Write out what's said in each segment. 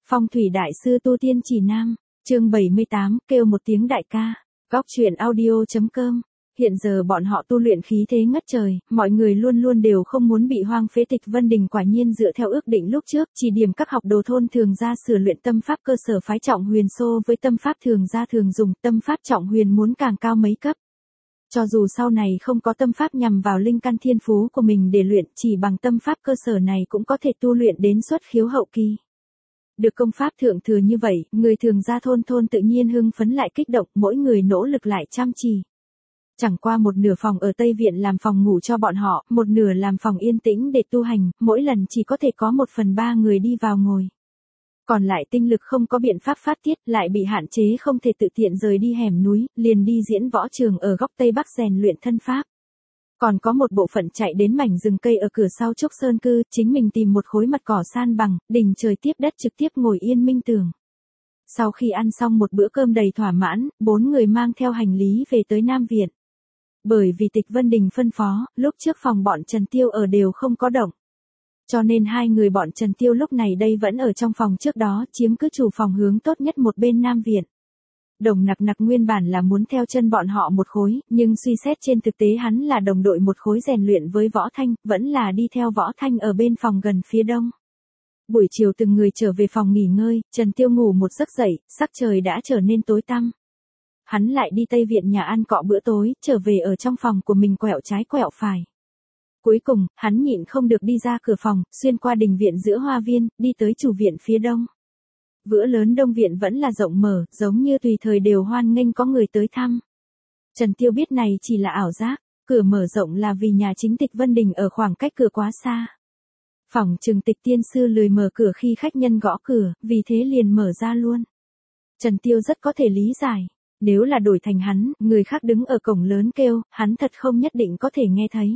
Phong thủy đại sư tu tiên chỉ nam, chương 78, kêu một tiếng đại ca. Góc truyện audio.com. Hiện giờ bọn họ tu luyện khí thế ngất trời, mọi người luôn luôn đều không muốn bị hoang phế. Tịch Vân Đình quả nhiên dựa theo ước định lúc trước, chỉ điểm các học đồ thôn thường gia sửa luyện tâm pháp cơ sở phái trọng huyền xô với tâm pháp thường gia thường dùng, tâm pháp trọng huyền muốn càng cao mấy cấp. Cho dù sau này không có tâm pháp nhằm vào linh căn thiên phú của mình để luyện, chỉ bằng tâm pháp cơ sở này cũng có thể tu luyện đến xuất khiếu hậu kỳ. Được công pháp thượng thừa như vậy, người thường gia thôn tự nhiên hưng phấn lại kích động, mỗi người nỗ lực lại chăm chỉ. Chẳng qua một nửa phòng ở Tây Viện làm phòng ngủ cho bọn họ, một nửa làm phòng yên tĩnh để tu hành, mỗi lần chỉ có thể có 1/3 người đi vào ngồi. Còn lại tinh lực không có biện pháp phát tiết, lại bị hạn chế không thể tự tiện rời đi hẻm núi, liền đi diễn võ trường ở góc Tây Bắc rèn luyện thân pháp. Còn có một bộ phận chạy đến mảnh rừng cây ở cửa sau Trúc Sơn Cư, chính mình tìm một khối mặt cỏ san bằng, đỉnh trời tiếp đất trực tiếp ngồi yên minh tưởng. Sau khi ăn xong một bữa cơm đầy thỏa mãn, 4 người mang theo hành lý về tới Nam Viện. Bởi vì Tịch Vân Đình phân phó, lúc trước phòng bọn Trần Tiêu ở đều không có động. Cho nên hai người bọn Trần Tiêu lúc này đây vẫn ở trong phòng trước đó, chiếm cứ chủ phòng hướng tốt nhất một bên Nam Viện. Đồng Nặc nguyên bản là muốn theo chân bọn họ một khối, nhưng suy xét trên thực tế hắn là đồng đội một khối rèn luyện với Võ Thanh, vẫn là đi theo Võ Thanh ở bên phòng gần phía đông. Buổi chiều từng người trở về phòng nghỉ ngơi, Trần Tiêu ngủ một giấc dậy, sắc trời đã trở nên tối tăm. Hắn lại đi Tây Viện nhà ăn cọ bữa tối, trở về ở trong phòng của mình quẹo trái quẹo phải. Cuối cùng, hắn nhịn không được đi ra cửa phòng, xuyên qua đình viện giữa hoa viên, đi tới chủ viện phía đông. Vữa lớn đông viện vẫn là rộng mở, giống như tùy thời đều hoan nghênh có người tới thăm. Trần Tiêu biết này chỉ là ảo giác, cửa mở rộng là vì nhà chính Tịch Vân Đình ở khoảng cách cửa quá xa. Phỏng chừng Tịch tiên sư lười mở cửa khi khách nhân gõ cửa, vì thế liền mở ra luôn. Trần Tiêu rất có thể lý giải, nếu là đổi thành hắn, người khác đứng ở cổng lớn kêu, hắn thật không nhất định có thể nghe thấy.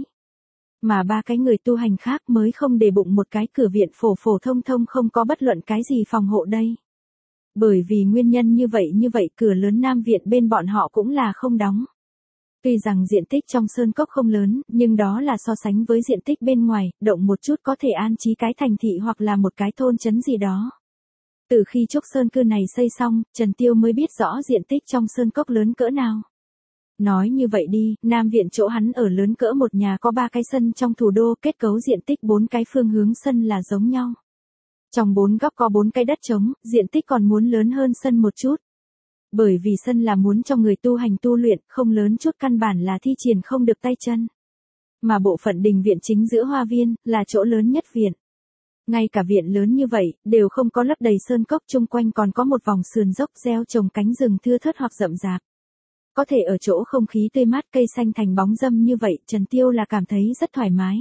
Mà ba cái người tu hành khác mới không để bụng một cái cửa viện phổ thông không có bất luận cái gì phòng hộ đây. Bởi vì nguyên nhân như vậy cửa lớn Nam Viện bên bọn họ cũng là không đóng. Tuy rằng diện tích trong sơn cốc không lớn, nhưng đó là so sánh với diện tích bên ngoài, động một chút có thể an trí cái thành thị hoặc là một cái thôn trấn gì đó. Từ khi Trúc Sơn Cư này xây xong, Trần Tiêu mới biết rõ diện tích trong sơn cốc lớn cỡ nào. Nói như vậy đi, Nam Viện chỗ hắn ở lớn cỡ một nhà có 3 cái sân trong thủ đô, kết cấu diện tích 4 cái phương hướng sân là giống nhau. Trong 4 góc có 4 cái đất trống, diện tích còn muốn lớn hơn sân một chút. Bởi vì sân là muốn cho người tu hành tu luyện, không lớn chút căn bản là thi triển không được tay chân. Mà bộ phận đình viện chính giữa hoa viên, là chỗ lớn nhất viện. Ngay cả viện lớn như vậy, đều không có lấp đầy sơn cốc, chung quanh còn có một vòng sườn dốc gieo trồng cánh rừng thưa thớt hoặc rậm rạp. Có thể ở chỗ không khí tươi mát cây xanh thành bóng râm như vậy, Trần Tiêu là cảm thấy rất thoải mái.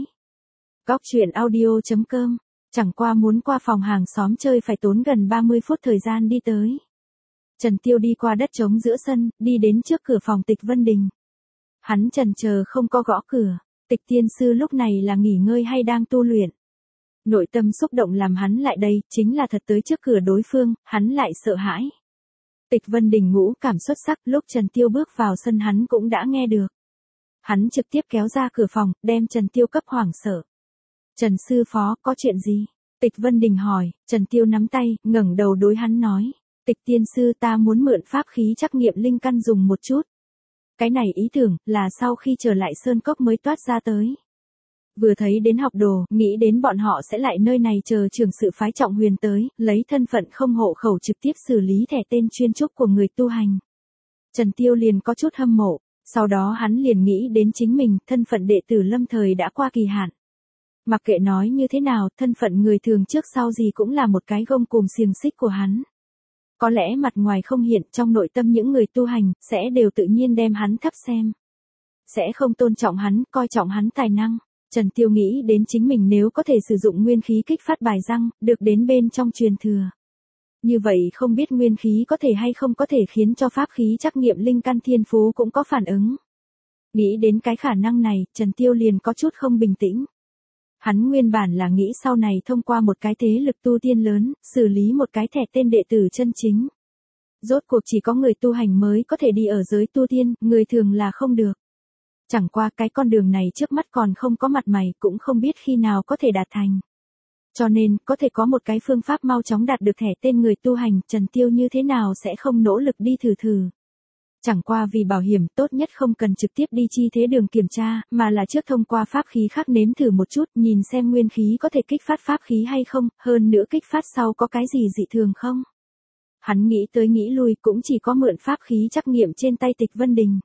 Góc truyện audio.com. Chẳng qua muốn qua phòng hàng xóm chơi phải tốn gần 30 phút thời gian đi tới. Trần Tiêu đi qua đất trống giữa sân, đi đến trước cửa phòng Tịch Vân Đình. Hắn chần chờ không có gõ cửa, Tịch tiên sư lúc này là nghỉ ngơi hay đang tu luyện. Nội tâm xúc động làm hắn lại đây, chính là thật tới trước cửa đối phương, hắn lại sợ hãi. Tịch Vân Đình ngũ cảm xuất sắc, lúc Trần Tiêu bước vào sân hắn cũng đã nghe được. Hắn trực tiếp kéo ra cửa phòng, đem Trần Tiêu cấp hoảng sợ. Trần sư phó, có chuyện gì? Tịch Vân Đình hỏi, Trần Tiêu nắm tay, ngẩng đầu đối hắn nói. Tịch tiên sư, ta muốn mượn pháp khí trắc nghiệm linh căn dùng một chút. Cái này ý tưởng, là sau khi trở lại sơn cốc mới toát ra tới. Vừa thấy đến học đồ, nghĩ đến bọn họ sẽ lại nơi này chờ trưởng sự phái trọng huyền tới, lấy thân phận không hộ khẩu trực tiếp xử lý thẻ tên chuyên trúc của người tu hành. Trần Tiêu liền có chút hâm mộ, sau đó hắn liền nghĩ đến chính mình, thân phận đệ tử lâm thời đã qua kỳ hạn. Mặc kệ nói như thế nào, thân phận người thường trước sau gì cũng là một cái gông cùm xiềng xích của hắn. Có lẽ mặt ngoài không hiện, trong nội tâm những người tu hành, sẽ đều tự nhiên đem hắn thấp xem. Sẽ không tôn trọng hắn, coi trọng hắn tài năng. Trần Tiêu nghĩ đến chính mình nếu có thể sử dụng nguyên khí kích phát bài răng, được đến bên trong truyền thừa. Như vậy không biết nguyên khí có thể hay không có thể khiến cho pháp khí trắc nghiệm linh căn thiên phú cũng có phản ứng. Nghĩ đến cái khả năng này, Trần Tiêu liền có chút không bình tĩnh. Hắn nguyên bản là nghĩ sau này thông qua một cái thế lực tu tiên lớn, xử lý một cái thẻ tên đệ tử chân chính. Rốt cuộc chỉ có người tu hành mới có thể đi ở giới tu tiên, người thường là không được. Chẳng qua cái con đường này trước mắt còn không có mặt mày, cũng không biết khi nào có thể đạt thành. Cho nên, có thể có một cái phương pháp mau chóng đạt được thẻ tên người tu hành, Trần Tiêu như thế nào sẽ không nỗ lực đi thử thử. Chẳng qua vì bảo hiểm, tốt nhất không cần trực tiếp đi chi thế đường kiểm tra, mà là trước thông qua pháp khí khác nếm thử một chút, nhìn xem nguyên khí có thể kích phát pháp khí hay không, hơn nữa kích phát sau có cái gì dị thường không. Hắn nghĩ tới nghĩ lui cũng chỉ có mượn pháp khí trắc nghiệm trên tay Tịch Vân Đình.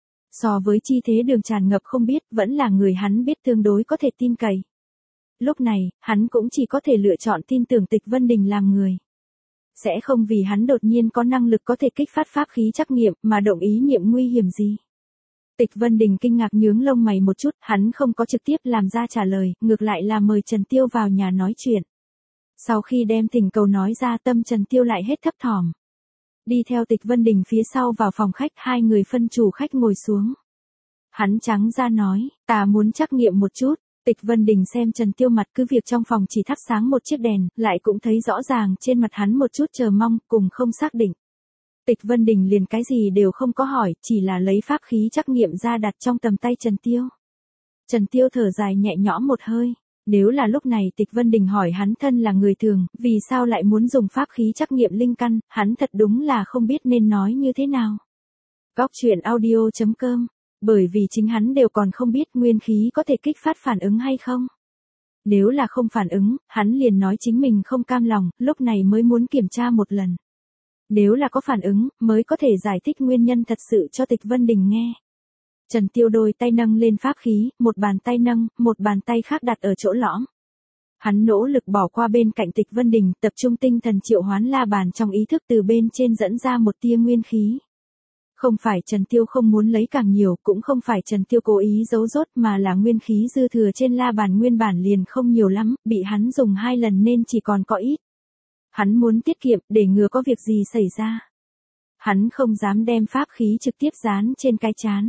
So với chi thế đường tràn ngập không biết, vẫn là người hắn biết tương đối có thể tin cậy. Lúc này, hắn cũng chỉ có thể lựa chọn tin tưởng Tịch Vân Đình làm người. Sẽ không vì hắn đột nhiên có năng lực có thể kích phát pháp khí trắc nghiệm mà động ý niệm nguy hiểm gì. Tịch Vân Đình kinh ngạc nhướng lông mày một chút, hắn không có trực tiếp làm ra trả lời, ngược lại là mời Trần Tiêu vào nhà nói chuyện. Sau khi đem thỉnh cầu nói ra, tâm Trần Tiêu lại hết thấp thỏm. Đi theo Tịch Vân Đình phía sau vào phòng khách, hai người phân chủ khách ngồi xuống. Hắn trắng ra nói, ta muốn trắc nghiệm một chút. Tịch Vân Đình xem Trần Tiêu mặt, cứ việc trong phòng chỉ thắp sáng một chiếc đèn, lại cũng thấy rõ ràng trên mặt hắn một chút chờ mong, cùng không xác định. Tịch Vân Đình liền cái gì đều không có hỏi, chỉ là lấy pháp khí trắc nghiệm ra đặt trong tầm tay Trần Tiêu. Trần Tiêu thở dài nhẹ nhõm một hơi. Nếu là lúc này Tịch Vân Đình hỏi hắn thân là người thường, vì sao lại muốn dùng pháp khí trắc nghiệm linh căn, hắn thật đúng là không biết nên nói như thế nào. Góc truyện audio.com. Bởi vì chính hắn đều còn không biết nguyên khí có thể kích phát phản ứng hay không. Nếu là không phản ứng, hắn liền nói chính mình không cam lòng, lúc này mới muốn kiểm tra một lần. Nếu là có phản ứng, mới có thể giải thích nguyên nhân thật sự cho Tịch Vân Đình nghe. Trần Tiêu đôi tay nâng lên pháp khí, một bàn tay nâng, một bàn tay khác đặt ở chỗ lõm. Hắn nỗ lực bỏ qua bên cạnh Tịch Vân Đình, tập trung tinh thần triệu hoán la bàn trong ý thức từ bên trên dẫn ra một tia nguyên khí. Không phải Trần Tiêu không muốn lấy càng nhiều, cũng không phải Trần Tiêu cố ý giấu rốt, mà là nguyên khí dư thừa trên la bàn nguyên bản liền không nhiều lắm, bị hắn dùng 2 lần nên chỉ còn có ít. Hắn muốn tiết kiệm, để ngừa có việc gì xảy ra. Hắn không dám đem pháp khí trực tiếp dán trên cái trán.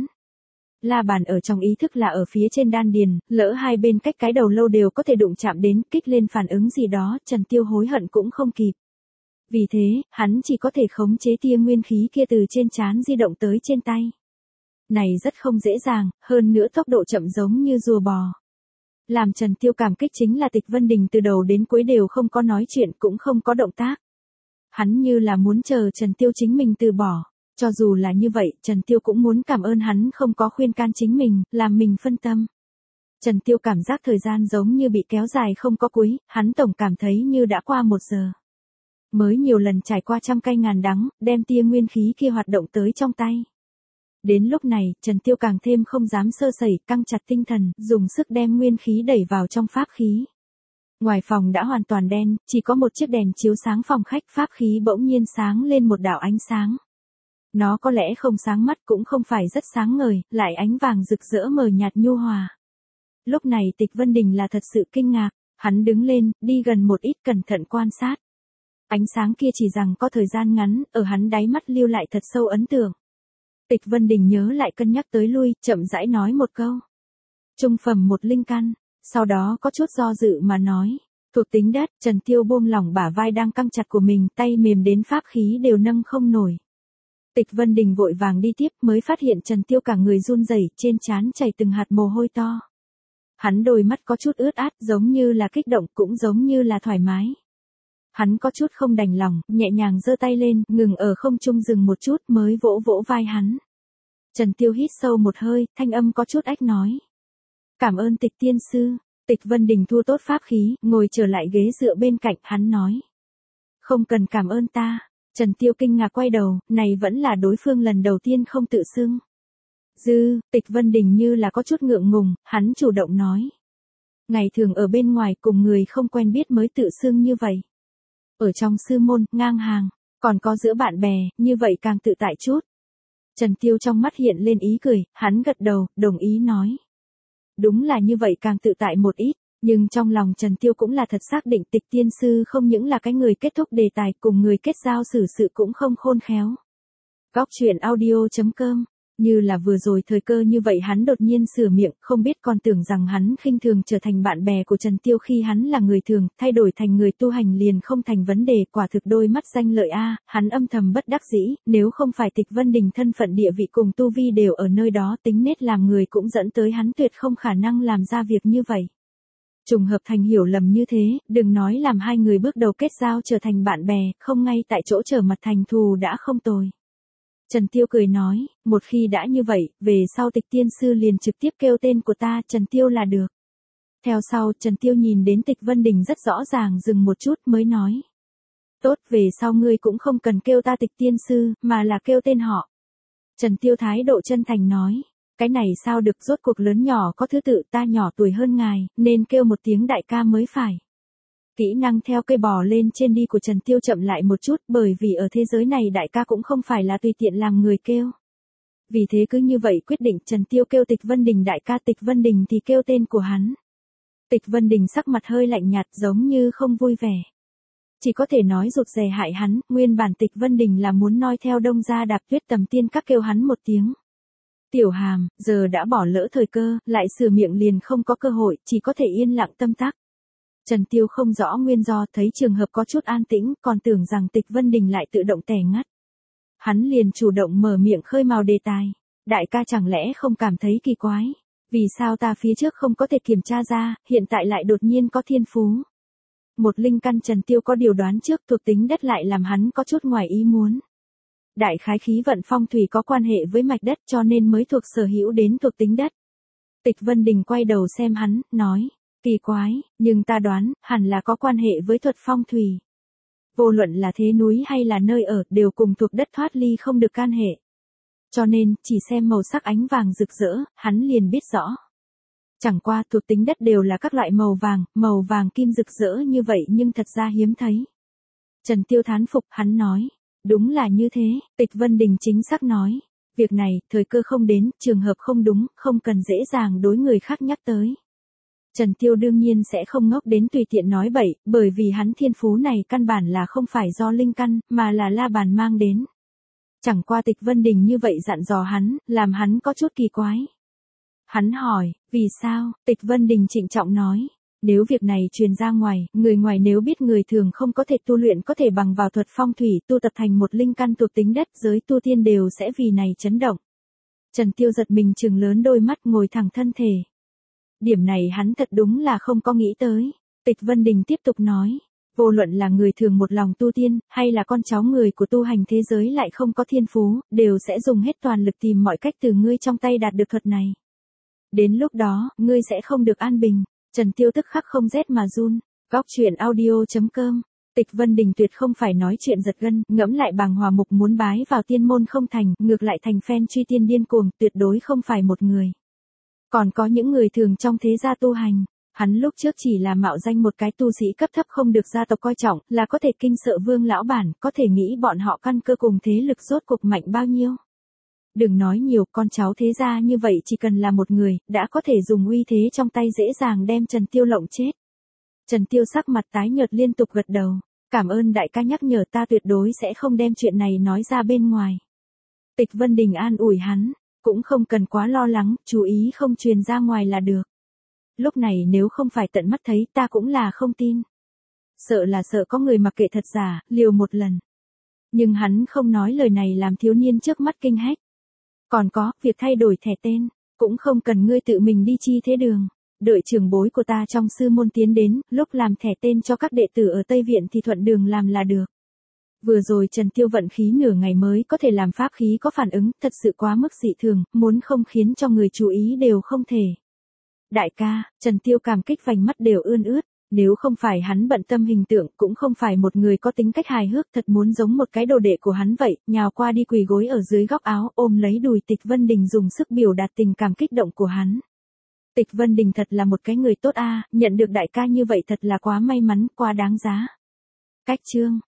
La bàn ở trong ý thức là ở phía trên đan điền, lỡ hai bên cách cái đầu lâu đều có thể đụng chạm đến, kích lên phản ứng gì đó, Trần Tiêu hối hận cũng không kịp. Vì thế, hắn chỉ có thể khống chế tia nguyên khí kia từ trên trán di động tới trên tay. Này rất không dễ dàng, hơn nữa tốc độ chậm giống như rùa bò. Làm Trần Tiêu cảm kích chính là Tịch Vân Đình từ đầu đến cuối đều không có nói chuyện, cũng không có động tác. Hắn như là muốn chờ Trần Tiêu chính mình từ bỏ. Cho dù là như vậy, Trần Tiêu cũng muốn cảm ơn hắn không có khuyên can chính mình, làm mình phân tâm. Trần Tiêu cảm giác thời gian giống như bị kéo dài không có cuối, hắn tổng cảm thấy như đã qua 1 giờ. Mới nhiều lần trải qua trăm cay ngàn đắng, đem tia nguyên khí kia hoạt động tới trong tay. Đến lúc này, Trần Tiêu càng thêm không dám sơ sẩy, căng chặt tinh thần, dùng sức đem nguyên khí đẩy vào trong pháp khí. Ngoài phòng đã hoàn toàn đen, chỉ có một chiếc đèn chiếu sáng phòng khách, pháp khí bỗng nhiên sáng lên một đạo ánh sáng. Nó có lẽ không sáng mắt cũng không phải rất sáng ngời, lại ánh vàng rực rỡ mờ nhạt nhu hòa. Lúc này Tịch Vân Đình là thật sự kinh ngạc, hắn đứng lên, đi gần một ít cẩn thận quan sát. Ánh sáng kia chỉ rằng có thời gian ngắn, ở hắn đáy mắt lưu lại thật sâu ấn tượng. Tịch Vân Đình nhớ lại cân nhắc tới lui, chậm rãi nói một câu. Trung phẩm một linh căn, sau đó có chút do dự mà nói. Thuộc tính đất, Trần Tiêu buông lỏng bả vai đang căng chặt của mình, tay mềm đến pháp khí đều nâng không nổi. Tịch Vân Đình vội vàng đi tiếp mới phát hiện Trần Tiêu cả người run rẩy, trên trán chảy từng hạt mồ hôi to. Hắn đôi mắt có chút ướt át, giống như là kích động cũng giống như là thoải mái. Hắn có chút không đành lòng, nhẹ nhàng giơ tay lên, ngừng ở không trung dừng một chút mới vỗ vỗ vai hắn. Trần Tiêu hít sâu một hơi, thanh âm có chút ách nói. Cảm ơn Tịch tiên sư. Tịch Vân Đình thu tốt pháp khí, ngồi trở lại ghế dựa bên cạnh, hắn nói. Không cần cảm ơn ta. Trần Tiêu kinh ngạc quay đầu, này vẫn là đối phương lần đầu tiên không tự xưng. Tịch Vân Đình như là có chút ngượng ngùng, hắn chủ động nói. Ngày thường ở bên ngoài cùng người không quen biết mới tự xưng như vậy. Ở trong sư môn, ngang hàng, còn có giữa bạn bè, như vậy càng tự tại chút. Trần Tiêu trong mắt hiện lên ý cười, hắn gật đầu, đồng ý nói. Đúng là như vậy càng tự tại một ít, nhưng trong lòng Trần Tiêu cũng là thật xác định Tịch tiên sư không những là cái người kết thúc đề tài, cùng người kết giao xử sự cũng không khôn khéo. Góc truyện audio.com. Như là vừa rồi thời cơ như vậy hắn đột nhiên sửa miệng, không biết còn tưởng rằng hắn khinh thường trở thành bạn bè của Trần Tiêu khi hắn là người thường, thay đổi thành người tu hành liền không thành vấn đề, quả thực đôi mắt danh lợi a, hắn âm thầm bất đắc dĩ, nếu không phải Tịch Vân Đình thân phận địa vị cùng tu vi đều ở nơi đó, tính nết làm người cũng dẫn tới hắn tuyệt không khả năng làm ra việc như vậy. Trùng hợp thành hiểu lầm như thế, đừng nói làm hai người bước đầu kết giao trở thành bạn bè, không ngay tại chỗ trở mặt thành thù đã không tồi. Trần Tiêu cười nói, một khi đã như vậy, về sau Tịch tiên sư liền trực tiếp kêu tên của ta Trần Tiêu là được. Theo sau, Trần Tiêu nhìn đến Tịch Vân Đình rất rõ ràng dừng một chút mới nói. Tốt, về sau ngươi cũng không cần kêu ta Tịch tiên sư, mà là kêu tên họ. Trần Tiêu thái độ chân thành nói, cái này sao được, rốt cuộc lớn nhỏ có thứ tự, ta nhỏ tuổi hơn ngài, nên kêu một tiếng đại ca mới phải. Kỹ năng theo cây bò lên trên đi của Trần Tiêu chậm lại một chút, bởi vì ở thế giới này đại ca cũng không phải là tùy tiện làm người kêu. Vì thế cứ như vậy quyết định Trần Tiêu kêu Tịch Vân Đình đại ca, Tịch Vân Đình thì kêu tên của hắn. Tịch Vân Đình sắc mặt hơi lạnh nhạt giống như không vui vẻ. Chỉ có thể nói rụt rè hại hắn, nguyên bản Tịch Vân Đình là muốn noi theo Đông Gia Đạp Tuyết Tầm Tiên các kêu hắn một tiếng. Tiểu Hàm, giờ đã bỏ lỡ thời cơ, lại sửa miệng liền không có cơ hội, chỉ có thể yên lặng tâm tắc. Trần Tiêu không rõ nguyên do, thấy trường hợp có chút an tĩnh, còn tưởng rằng Tịch Vân Đình lại tự động tè ngắt. Hắn liền chủ động mở miệng khơi mào đề tài. Đại ca chẳng lẽ không cảm thấy kỳ quái? Vì sao ta phía trước không có thể kiểm tra ra, hiện tại lại đột nhiên có thiên phú? Một linh căn Trần Tiêu có điều đoán trước, thuộc tính đất lại làm hắn có chút ngoài ý muốn. Đại khái khí vận phong thủy có quan hệ với mạch đất cho nên mới thuộc sở hữu đến thuộc tính đất. Tịch Vân Đình quay đầu xem hắn, nói, kỳ quái, nhưng ta đoán, hẳn là có quan hệ với thuật phong thủy. Vô luận là thế núi hay là nơi ở, đều cùng thuộc đất thoát ly không được can hệ. Cho nên, chỉ xem màu sắc ánh vàng rực rỡ, hắn liền biết rõ. Chẳng qua thuộc tính đất đều là các loại màu vàng kim rực rỡ như vậy nhưng thật ra hiếm thấy. Trần Tiêu thán phục, hắn nói. Đúng là như thế, Tịch Vân Đình chính xác nói. Việc này, thời cơ không đến, trường hợp không đúng, không cần dễ dàng đối người khác nhắc tới. Trần Tiêu đương nhiên sẽ không ngốc đến tùy tiện nói bậy, bởi vì hắn thiên phú này căn bản là không phải do linh căn, mà là la bàn mang đến. Chẳng qua Tịch Vân Đình như vậy dặn dò hắn, làm hắn có chút kỳ quái. Hắn hỏi, vì sao? Tịch Vân Đình trịnh trọng nói. Nếu việc này truyền ra ngoài, người ngoài nếu biết người thường không có thể tu luyện có thể bằng vào thuật phong thủy tu tập thành một linh căn thuộc tính đất, giới tu tiên đều sẽ vì này chấn động. Trần Tiêu giật mình trừng lớn đôi mắt, ngồi thẳng thân thể. Điểm này hắn thật đúng là không có nghĩ tới. Tịch Vân Đình tiếp tục nói, vô luận là người thường một lòng tu tiên, hay là con cháu người của tu hành thế giới lại không có thiên phú, đều sẽ dùng hết toàn lực tìm mọi cách từ ngươi trong tay đạt được thuật này. Đến lúc đó, ngươi sẽ không được an bình. Trần Tiêu tức khắc không rét mà run. Góc truyện audio.com. Tịch Vân Đình tuyệt không phải nói chuyện giật gân, ngẫm lại Bàng Hòa Mục muốn bái vào tiên môn không thành, ngược lại thành fan truy tiên điên cuồng, tuyệt đối không phải một người. Còn có những người thường trong thế gia tu hành, hắn lúc trước chỉ là mạo danh một cái tu sĩ cấp thấp không được gia tộc coi trọng, là có thể kinh sợ Vương lão bản, có thể nghĩ bọn họ căn cơ cùng thế lực rốt cuộc mạnh bao nhiêu. Đừng nói nhiều, con cháu thế gia như vậy chỉ cần là một người, đã có thể dùng uy thế trong tay dễ dàng đem Trần Tiêu lộng chết. Trần Tiêu sắc mặt tái nhợt liên tục gật đầu. Cảm ơn đại ca nhắc nhở, ta tuyệt đối sẽ không đem chuyện này nói ra bên ngoài. Tịch Vân Đình an ủi hắn, cũng không cần quá lo lắng, chú ý không truyền ra ngoài là được. Lúc này nếu không phải tận mắt thấy ta cũng là không tin. Sợ là sợ có người mặc kệ thật giả, liều một lần. Nhưng hắn không nói lời này làm thiếu niên trước mắt kinh hách. Còn có, việc thay đổi thẻ tên, cũng không cần ngươi tự mình đi chi thế đường. Đợi trưởng bối của ta trong sư môn tiến đến, lúc làm thẻ tên cho các đệ tử ở Tây Viện thì thuận đường làm là được. Vừa rồi Trần Tiêu vận khí nửa ngày mới có thể làm pháp khí có phản ứng, thật sự quá mức dị thường, muốn không khiến cho người chú ý đều không thể. Đại ca, Trần Tiêu cảm kích vành mắt đều ươn ướt. Nếu không phải hắn bận tâm hình tượng, cũng không phải một người có tính cách hài hước, thật muốn giống một cái đồ đệ của hắn vậy, nhào qua đi quỳ gối ở dưới góc áo, ôm lấy đùi Tịch Vân Đình dùng sức biểu đạt tình cảm kích động của hắn. Tịch Vân Đình thật là một cái người tốt a, nhận được đại ca như vậy thật là quá may mắn, quá đáng giá. Cách chương